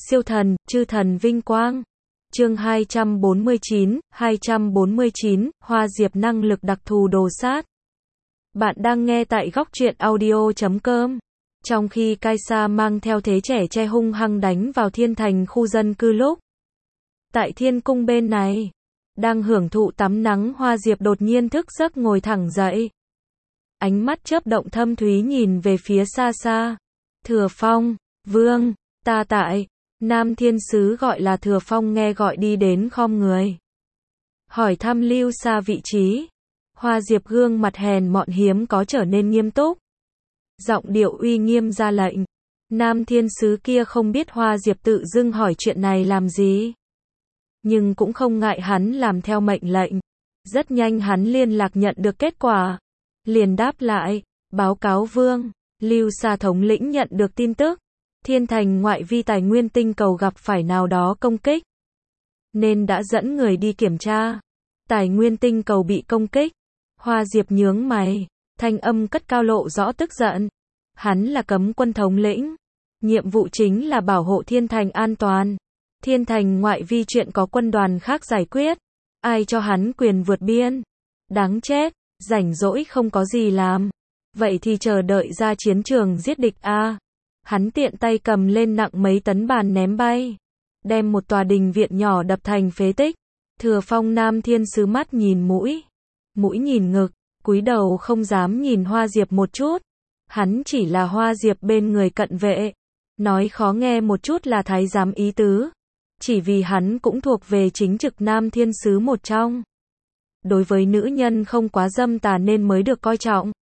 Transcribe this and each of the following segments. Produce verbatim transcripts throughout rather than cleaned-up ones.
Siêu thần, chư thần vinh quang. Chương hai trăm bốn mươi chín, hai trăm bốn mươi chín, Hoa Diệp năng lực đặc thù đồ sát. Bạn đang nghe tại góc truyện audio chấm com. Trong khi Kaisa mang theo thế trẻ tre hung hăng đánh vào thiên thành khu dân cư lúc. Tại thiên cung bên này, đang hưởng thụ tắm nắng Hoa Diệp đột nhiên thức giấc ngồi thẳng dậy. Ánh mắt chớp động thâm thúy nhìn về phía xa xa. Thừa Phong, Vương, ta tại. Nam thiên sứ gọi là Thừa Phong nghe gọi đi đến khom người. Hỏi thăm Lưu Sa vị trí. Hoa Diệp gương mặt hèn mọn hiếm có trở nên nghiêm túc. Giọng điệu uy nghiêm ra lệnh. Nam thiên sứ kia không biết Hoa Diệp tự dưng hỏi chuyện này làm gì. Nhưng cũng không ngại hắn làm theo mệnh lệnh. Rất nhanh hắn liên lạc nhận được kết quả. Liền đáp lại, báo cáo vương, Lưu Sa thống lĩnh nhận được tin tức. Thiên thành ngoại vi tài nguyên tinh cầu gặp phải nào đó công kích. Nên đã dẫn người đi kiểm tra. Tài nguyên tinh cầu bị công kích. Hoa Diệp nhướng mày. Thanh âm cất cao lộ rõ tức giận. Hắn là cấm quân thống lĩnh. Nhiệm vụ chính là bảo hộ thiên thành an toàn. Thiên thành ngoại vi chuyện có quân đoàn khác giải quyết. Ai cho hắn quyền vượt biên? Đáng chết, rảnh rỗi không có gì làm. Vậy thì chờ đợi ra chiến trường giết địch a. Hắn tiện tay cầm lên nặng mấy tấn bàn ném bay. Đem một tòa đình viện nhỏ đập thành phế tích. Thừa Phong Nam thiên sứ mắt nhìn mũi. Mũi nhìn ngực. Cúi đầu không dám nhìn Hoa Diệp một chút. Hắn chỉ là Hoa Diệp bên người cận vệ. Nói khó nghe một chút là thái giám ý tứ. Chỉ vì hắn cũng thuộc về chính trực Nam thiên sứ một trong. Đối với nữ nhân không quá dâm tà nên mới được coi trọng.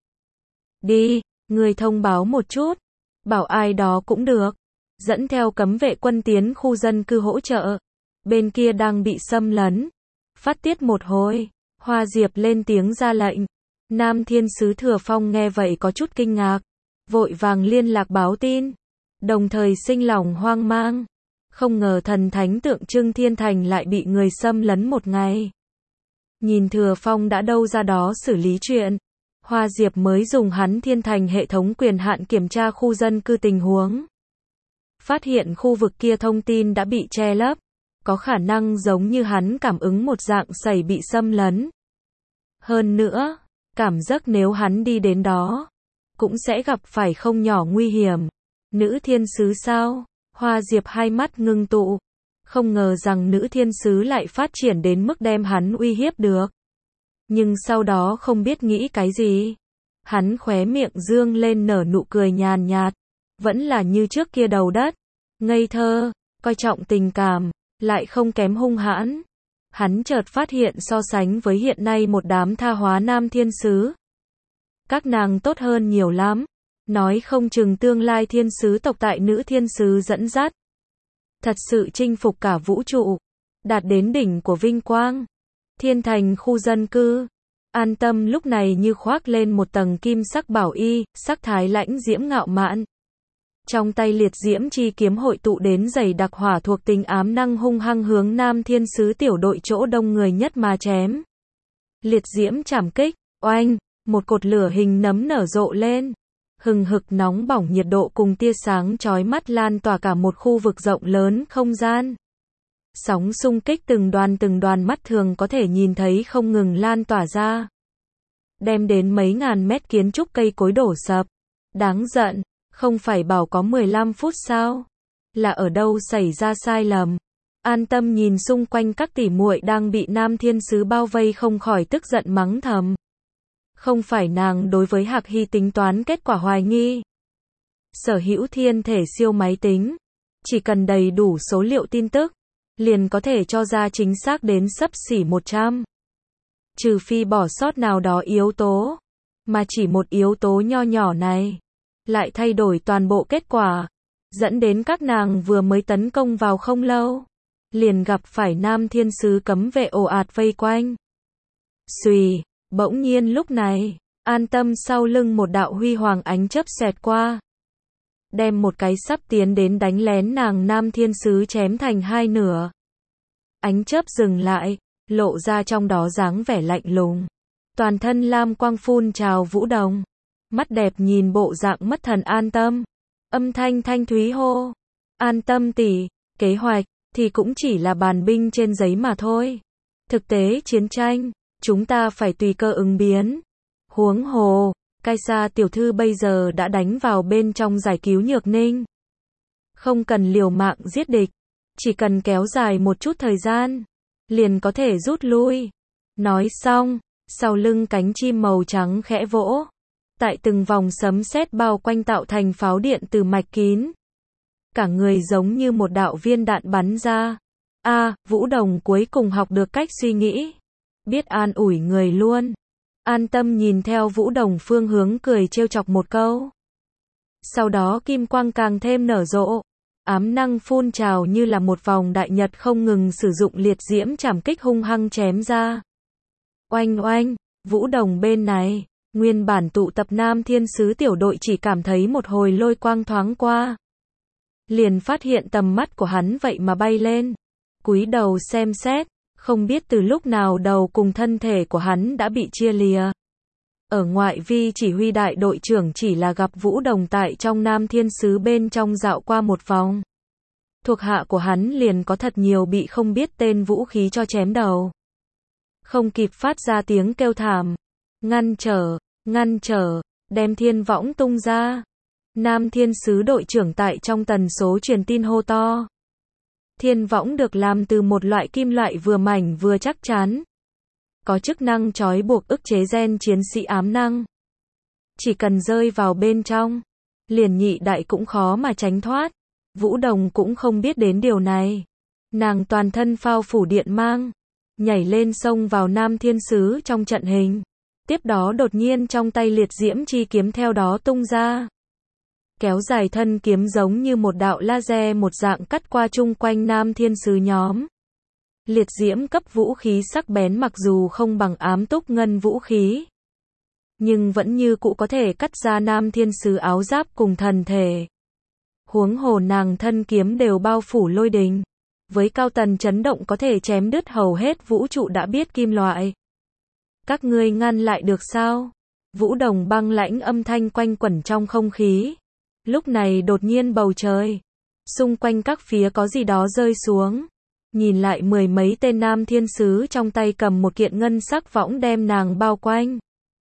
Đi, người thông báo một chút. Bảo ai đó cũng được. Dẫn theo cấm vệ quân tiến khu dân cư hỗ trợ. Bên kia đang bị xâm lấn. Phát tiết một hồi. Hoa Diệp lên tiếng ra lệnh. Nam thiên sứ Thừa Phong nghe vậy có chút kinh ngạc. Vội vàng liên lạc báo tin. Đồng thời sinh lòng hoang mang. Không ngờ thần thánh tượng trưng thiên thành lại bị người xâm lấn một ngày. Nhìn Thừa Phong đã đâu ra đó xử lý chuyện. Hoa Diệp mới dùng hắn thiên thành hệ thống quyền hạn kiểm tra khu dân cư tình huống. Phát hiện khu vực kia thông tin đã bị che lấp. Có khả năng giống như hắn cảm ứng một dạng sẩy bị xâm lấn. Hơn nữa, cảm giác nếu hắn đi đến đó, cũng sẽ gặp phải không nhỏ nguy hiểm. Nữ thiên sứ sao? Hoa Diệp hai mắt ngưng tụ. Không ngờ rằng nữ thiên sứ lại phát triển đến mức đem hắn uy hiếp được. Nhưng sau đó không biết nghĩ cái gì. Hắn khóe miệng dương lên nở nụ cười nhàn nhạt. Vẫn là như trước kia đầu đất. Ngây thơ, coi trọng tình cảm, lại không kém hung hãn. Hắn chợt phát hiện so sánh với hiện nay một đám tha hóa nam thiên sứ. Các nàng tốt hơn nhiều lắm. Nói không chừng tương lai thiên sứ tộc tại nữ thiên sứ dẫn dắt. Thật sự chinh phục cả vũ trụ. Đạt đến đỉnh của vinh quang. Thiên thành khu dân cư. An Tâm lúc này như khoác lên một tầng kim sắc bảo y, sắc thái lãnh diễm ngạo mạn. Trong tay liệt diễm chi kiếm hội tụ đến dày đặc hỏa thuộc tính ám năng hung hăng hướng nam thiên sứ tiểu đội chỗ đông người nhất mà chém. Liệt diễm chảm kích, oanh, một cột lửa hình nấm nở rộ lên. Hừng hực nóng bỏng nhiệt độ cùng tia sáng chói mắt lan tỏa cả một khu vực rộng lớn không gian. Sóng xung kích từng đoàn từng đoàn mắt thường có thể nhìn thấy không ngừng lan tỏa ra. Đem đến mấy ngàn mét kiến trúc cây cối đổ sập. Đáng giận, không phải bảo có mười lăm phút sao? Là ở đâu xảy ra sai lầm? An Tâm nhìn xung quanh các tỷ muội đang bị nam thiên sứ bao vây không khỏi tức giận mắng thầm. Không phải nàng đối với Hạc Hy tính toán kết quả hoài nghi. Sở hữu thiên thể siêu máy tính. Chỉ cần đầy đủ số liệu tin tức. Liền có thể cho ra chính xác đến xấp xỉ một trăm. Trừ phi bỏ sót nào đó yếu tố. Mà chỉ một yếu tố nho nhỏ này. Lại thay đổi toàn bộ kết quả. Dẫn đến các nàng vừa mới tấn công vào không lâu. Liền gặp phải nam thiên sứ cấm vệ ồ ạt vây quanh. Xùy. Bỗng nhiên lúc này, An Tâm sau lưng một đạo huy hoàng ánh chớp xẹt qua. Đem một cái sắp tiến đến đánh lén nàng nam thiên sứ chém thành hai nửa. Ánh chớp dừng lại, lộ ra trong đó dáng vẻ lạnh lùng. Toàn thân lam quang phun trào vũ đồng. Mắt đẹp nhìn bộ dạng mất thần An Tâm. Âm thanh thanh thúy hô. An Tâm tỷ, Kế hoạch thì cũng chỉ là bàn binh trên giấy mà thôi. Thực tế chiến tranh, chúng ta phải tùy cơ ứng biến. Huống hồ, Kaisa tiểu thư bây giờ đã đánh vào bên trong giải cứu Nhược Ninh. Không cần liều mạng giết địch, chỉ cần kéo dài một chút thời gian, liền có thể rút lui. Nói xong, sau lưng cánh chim màu trắng khẽ vỗ. Tại từng vòng sấm sét bao quanh tạo thành pháo điện từ mạch kín. Cả người giống như một đạo viên đạn bắn ra. A, à, Vũ Đồng cuối cùng học được cách suy nghĩ. Biết an ủi người luôn. An tâm nhìn theo Vũ Đồng phương hướng cười trêu chọc một câu. Sau đó kim quang càng thêm nở rộ. Ám năng phun trào như là một vòng đại nhật không ngừng sử dụng liệt diễm trảm kích hung hăng chém ra. Oanh oanh, Vũ Đồng bên này, nguyên bản tụ tập Nam Thiên Sứ tiểu đội chỉ cảm thấy một hồi lôi quang thoáng qua. Liền phát hiện tầm mắt của hắn vậy mà bay lên. Cúi đầu xem xét, không biết từ lúc nào đầu cùng thân thể của hắn đã bị chia lìa. Ở ngoại vi chỉ huy đại đội trưởng chỉ là gặp Vũ Đồng tại trong Nam Thiên Sứ bên trong dạo qua một vòng. Thuộc hạ của hắn liền có thật nhiều bị không biết tên vũ khí cho chém đầu. Không kịp phát ra tiếng kêu thảm. Ngăn trở, ngăn trở, đem thiên võng tung ra. Nam Thiên Sứ đội trưởng tại trong tần số truyền tin hô to. Thiên võng được làm từ một loại kim loại vừa mảnh vừa chắc chắn. Có chức năng trói buộc ức chế gen chiến sĩ ám năng. Chỉ cần rơi vào bên trong, liền nhị đại cũng khó mà tránh thoát. Vũ Đồng cũng không biết đến điều này. Nàng toàn thân phao phủ điện mang, nhảy lên xông vào Nam Thiên Sứ trong trận hình. Tiếp đó đột nhiên trong tay liệt diễm chi kiếm theo đó tung ra. Kéo dài thân kiếm giống như một đạo laser một dạng cắt qua chung quanh Nam Thiên Sứ nhóm. Liệt diễm cấp vũ khí sắc bén mặc dù không bằng ám túc ngân vũ khí, nhưng vẫn như cũ có thể cắt ra Nam Thiên Sứ áo giáp cùng thần thể. Huống hồ nàng thân kiếm đều bao phủ lôi đình. Với cao tần chấn động có thể chém đứt hầu hết vũ trụ đã biết kim loại. Các ngươi ngăn lại được sao? Vũ Đồng băng lãnh âm thanh quanh quẩn trong không khí. Lúc này đột nhiên bầu trời, xung quanh các phía có gì đó rơi xuống. Nhìn lại mười mấy tên Nam Thiên Sứ trong tay cầm một kiện ngân sắc võng đem nàng bao quanh.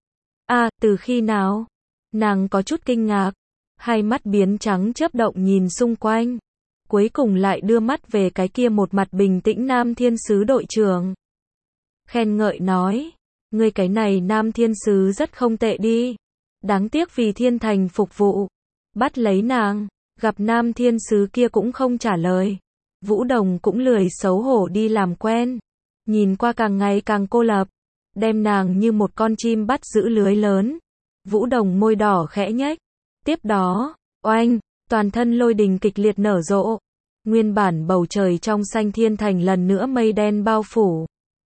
A, à, từ khi nào? Nàng có chút kinh ngạc, hai mắt biến trắng chớp động nhìn xung quanh. Cuối cùng lại đưa mắt về cái kia một mặt bình tĩnh Nam Thiên Sứ đội trưởng. Khen ngợi nói, ngươi cái này Nam Thiên Sứ rất không tệ đi. Đáng tiếc vì thiên thành phục vụ. Bắt lấy nàng, gặp Nam Thiên Sứ kia cũng không trả lời. Vũ Đồng cũng lười xấu hổ đi làm quen. Nhìn qua càng ngày càng cô lập. Đem nàng như một con chim bắt giữ lưới lớn. Vũ Đồng môi đỏ khẽ nhếch. Tiếp đó, oanh, toàn thân lôi đình kịch liệt nở rộ. Nguyên bản bầu trời trong xanh thiên thành lần nữa mây đen bao phủ.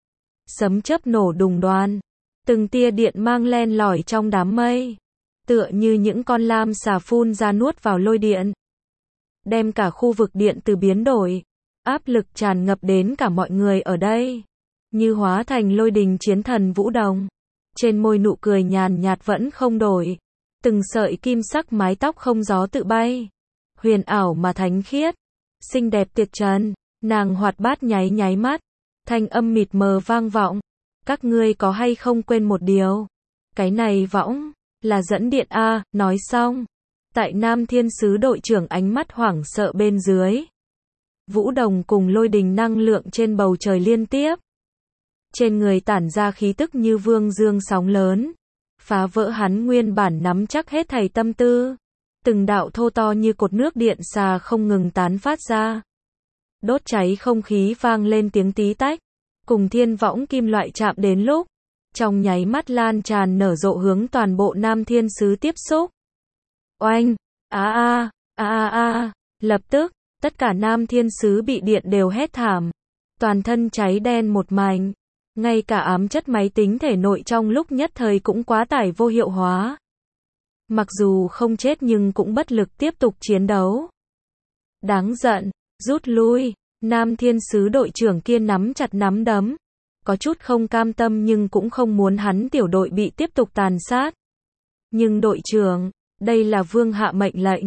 Sấm chớp nổ đùng đoan. Từng tia điện mang len lỏi trong đám mây. Tựa như những con lam xà phun ra nuốt vào lôi điện. Đem cả khu vực điện từ biến đổi. Áp lực tràn ngập đến cả mọi người ở đây. Như hóa thành lôi đình chiến thần Vũ Đồng. Trên môi nụ cười nhàn nhạt vẫn không đổi. Từng sợi kim sắc mái tóc không gió tự bay. Huyền ảo mà thánh khiết. Xinh đẹp tuyệt trần. Nàng hoạt bát nháy nháy mắt. Thanh âm mịt mờ vang vọng. Các ngươi có hay không quên một điều? Cái này võng là dẫn điện A. Nói xong, tại Nam Thiên Sứ đội trưởng ánh mắt hoảng sợ bên dưới. Vũ Đồng cùng lôi đình năng lượng trên bầu trời liên tiếp. Trên người tản ra khí tức như vương dương sóng lớn. Phá vỡ hắn nguyên bản nắm chắc hết thảy tâm tư. Từng đạo thô to như cột nước điện xà không ngừng tán phát ra. Đốt cháy không khí vang lên tiếng tí tách. Cùng thiên võng kim loại chạm đến lúc. Trong nháy mắt lan tràn nở rộ hướng toàn bộ Nam Thiên Sứ tiếp xúc. Oanh! A a! A a a! Lập tức, tất cả Nam Thiên Sứ bị điện đều hét thảm. Toàn thân cháy đen một mảnh. Ngay cả ám chất máy tính thể nội trong lúc nhất thời cũng quá tải vô hiệu hóa. Mặc dù không chết nhưng cũng bất lực tiếp tục chiến đấu. Đáng giận, rút lui. Nam Thiên Sứ đội trưởng kia nắm chặt nắm đấm. Có chút không cam tâm nhưng cũng không muốn hắn tiểu đội bị tiếp tục tàn sát. Nhưng đội trưởng, đây là vương hạ mệnh lệnh.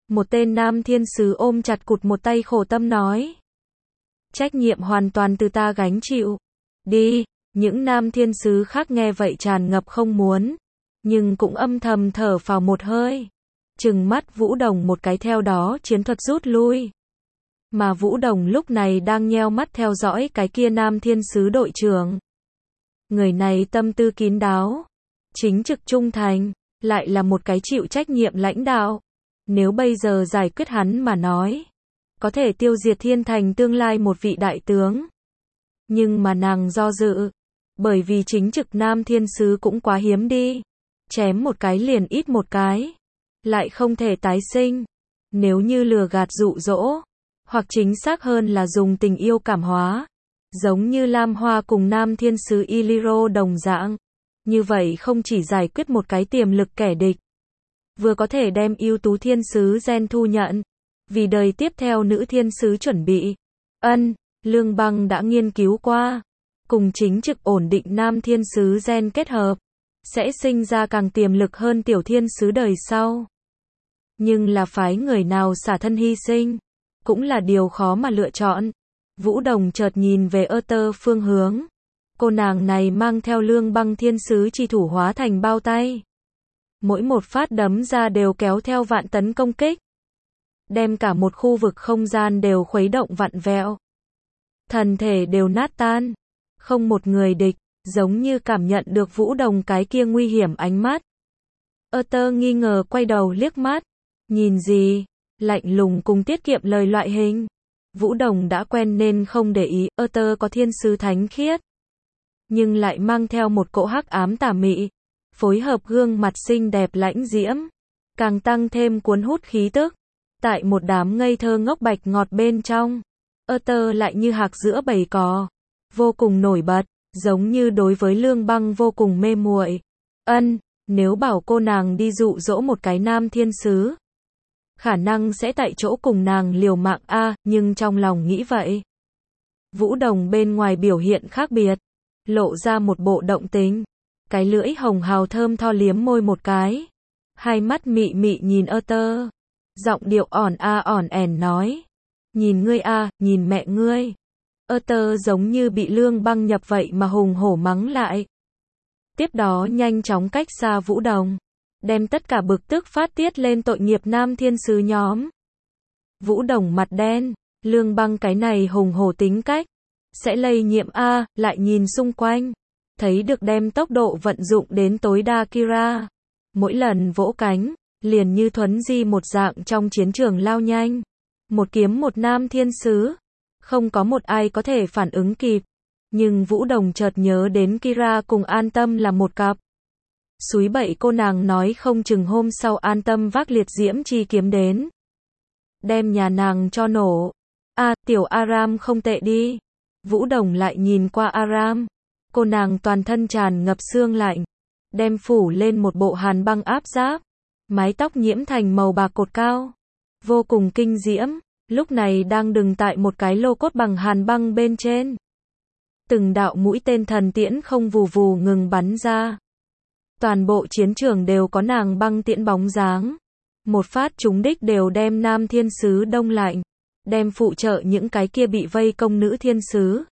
Một tên nam thiên sứ ôm chặt cụt một tay khổ tâm nói. Trách nhiệm hoàn toàn từ ta gánh chịu. Đi, những nam thiên sứ khác nghe vậy tràn ngập không muốn, nhưng cũng âm thầm thở phào một hơi. Trừng mắt Vũ Đồng một cái theo đó chiến thuật rút lui. Mà Vũ Đồng lúc này đang nheo mắt theo dõi cái kia nam thiên sứ đội trưởng. Người này tâm tư kín đáo, chính trực trung thành, lại là một cái chịu trách nhiệm lãnh đạo. Nếu bây giờ giải quyết hắn mà nói, có thể tiêu diệt thiên thành tương lai một vị đại tướng. Nhưng mà nàng do dự, bởi vì chính trực nam thiên sứ cũng quá hiếm đi. Chém một cái liền ít một cái, lại không thể tái sinh. Nếu như lừa gạt dụ dỗ, hoặc chính xác hơn là dùng tình yêu cảm hóa, giống như Lam Hoa cùng nam thiên sứ Iliro đồng dạng, như vậy không chỉ giải quyết một cái tiềm lực kẻ địch, vừa có thể đem ưu tú thiên sứ gen thu nhận, vì đời tiếp theo nữ thiên sứ chuẩn bị. Ân, Lương Băng đã nghiên cứu qua, cùng chính trực ổn định nam thiên sứ gen kết hợp, sẽ sinh ra càng tiềm lực hơn tiểu thiên sứ đời sau. Nhưng là phái người nào xả thân hy sinh, cũng là điều khó mà lựa chọn. Vũ Đồng chợt nhìn về ơ tơ phương hướng. Cô nàng này mang theo Lương Băng thiên sứ chi thủ hóa thành bao tay. Mỗi một phát đấm ra đều kéo theo vạn tấn công kích, đem cả một khu vực không gian đều khuấy động vặn vẹo. Thần thể đều nát tan, không một người địch, giống như cảm nhận được Vũ Đồng cái kia nguy hiểm ánh mắt. Ơ tơ nghi ngờ quay đầu liếc mắt, nhìn gì, lạnh lùng cùng tiết kiệm lời loại hình. Vũ Đồng đã quen nên không để ý, ơ tơ có thiên sứ thánh khiết, nhưng lại mang theo một cỗ hắc ám tà mị, phối hợp gương mặt xinh đẹp lãnh diễm, càng tăng thêm cuốn hút khí tức. Tại một đám ngây thơ ngốc bạch ngọt bên trong, ơ tơ lại như hạc giữa bầy cò, vô cùng nổi bật, giống như đối với Lương Băng vô cùng mê muội. Ân, nếu bảo cô nàng đi dụ dỗ một cái nam thiên sứ, khả năng sẽ tại chỗ cùng nàng liều mạng a, nhưng trong lòng nghĩ vậy. Vũ Đồng bên ngoài biểu hiện khác biệt, lộ ra một bộ động tính, cái lưỡi hồng hào thơm tho liếm môi một cái, hai mắt mị mị nhìn ơ tơ, giọng điệu ỏn a ỏn ẻn nói, nhìn ngươi a, nhìn mẹ ngươi. Ơ tơ giống như bị Lương Băng nhập vậy mà hùng hổ mắng lại. Tiếp đó nhanh chóng cách xa Vũ Đồng, đem tất cả bực tức phát tiết lên tội nghiệp nam thiên sứ nhóm. Vũ Đồng mặt đen, Lương Băng cái này hùng hổ tính cách, sẽ lây nhiễm a, lại nhìn xung quanh, thấy được đem tốc độ vận dụng đến tối đa Kira. Mỗi lần vỗ cánh, liền như thuấn di một dạng trong chiến trường lao nhanh. Một kiếm một nam thiên sứ, không có một ai có thể phản ứng kịp. Nhưng Vũ Đồng chợt nhớ đến Kira cùng An Tâm là một cặp. Súi bậy cô nàng nói không chừng hôm sau An Tâm vác liệt diễm chi kiếm đến, đem nhà nàng cho nổ. A, à, tiểu Aram không tệ đi. Vũ Đồng lại nhìn qua Aram, cô nàng toàn thân tràn ngập xương lạnh, đem phủ lên một bộ hàn băng áp giáp, mái tóc nhiễm thành màu bạc cột cao, vô cùng kinh diễm, lúc này đang đứng tại một cái lô cốt bằng hàn băng bên trên. Từng đạo mũi tên thần tiễn không vù vù ngừng bắn ra. Toàn bộ chiến trường đều có nàng băng tiễn bóng dáng. Một phát trúng đích đều đem nam thiên sứ đông lạnh, đem phụ trợ những cái kia bị vây công nữ thiên sứ.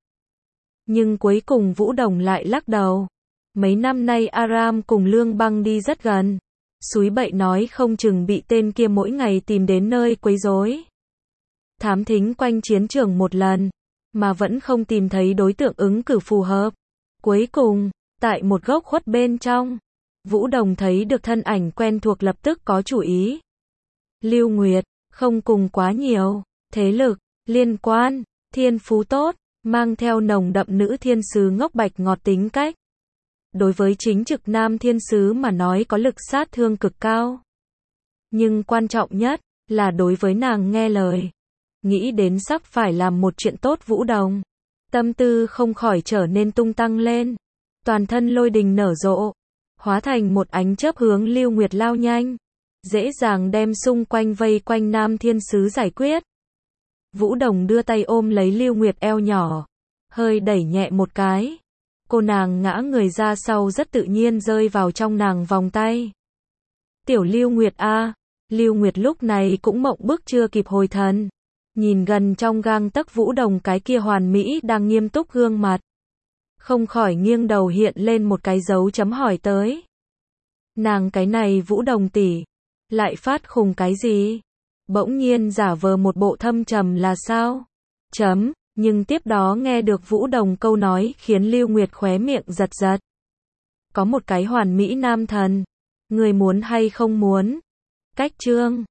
Nhưng cuối cùng Vũ Đồng lại lắc đầu. Mấy năm nay Aram cùng Lương Băng đi rất gần. Súi bậy nói không chừng bị tên kia mỗi ngày tìm đến nơi quấy rối, thám thính quanh chiến trường một lần, mà vẫn không tìm thấy đối tượng ứng cử phù hợp. Cuối cùng, tại một góc khuất bên trong, Vũ Đồng thấy được thân ảnh quen thuộc lập tức có chủ ý. Lưu Nguyệt, không cùng quá nhiều, thế lực, liên quan, thiên phú tốt, mang theo nồng đậm nữ thiên sứ ngốc bạch ngọt tính cách. Đối với chính trực nam thiên sứ mà nói có lực sát thương cực cao. Nhưng quan trọng nhất, là đối với nàng nghe lời. Nghĩ đến sắp phải làm một chuyện tốt Vũ Đồng. Tâm tư không khỏi trở nên tung tăng lên. Toàn thân lôi đình nở rộ. Hóa thành một ánh chớp hướng Lưu Nguyệt lao nhanh. Dễ dàng đem xung quanh vây quanh nam thiên sứ giải quyết. Vũ Đồng đưa tay ôm lấy Lưu Nguyệt eo nhỏ. Hơi đẩy nhẹ một cái. Cô nàng ngã người ra sau rất tự nhiên rơi vào trong nàng vòng tay. Tiểu Lưu Nguyệt a, Lưu Nguyệt lúc này cũng mộng bức chưa kịp hồi thần. Nhìn gần trong gang tấc Vũ Đồng cái kia hoàn mỹ đang nghiêm túc gương mặt. Không khỏi nghiêng đầu hiện lên một cái dấu chấm hỏi tới. Nàng cái này Vũ Đồng tỷ, lại phát khùng cái gì? Bỗng nhiên giả vờ một bộ thâm trầm là sao? Chấm, nhưng tiếp đó nghe được Vũ Đồng câu nói khiến Lưu Nguyệt khóe miệng giật giật. Có một cái hoàn mỹ nam thần, người muốn hay không muốn? Cách chương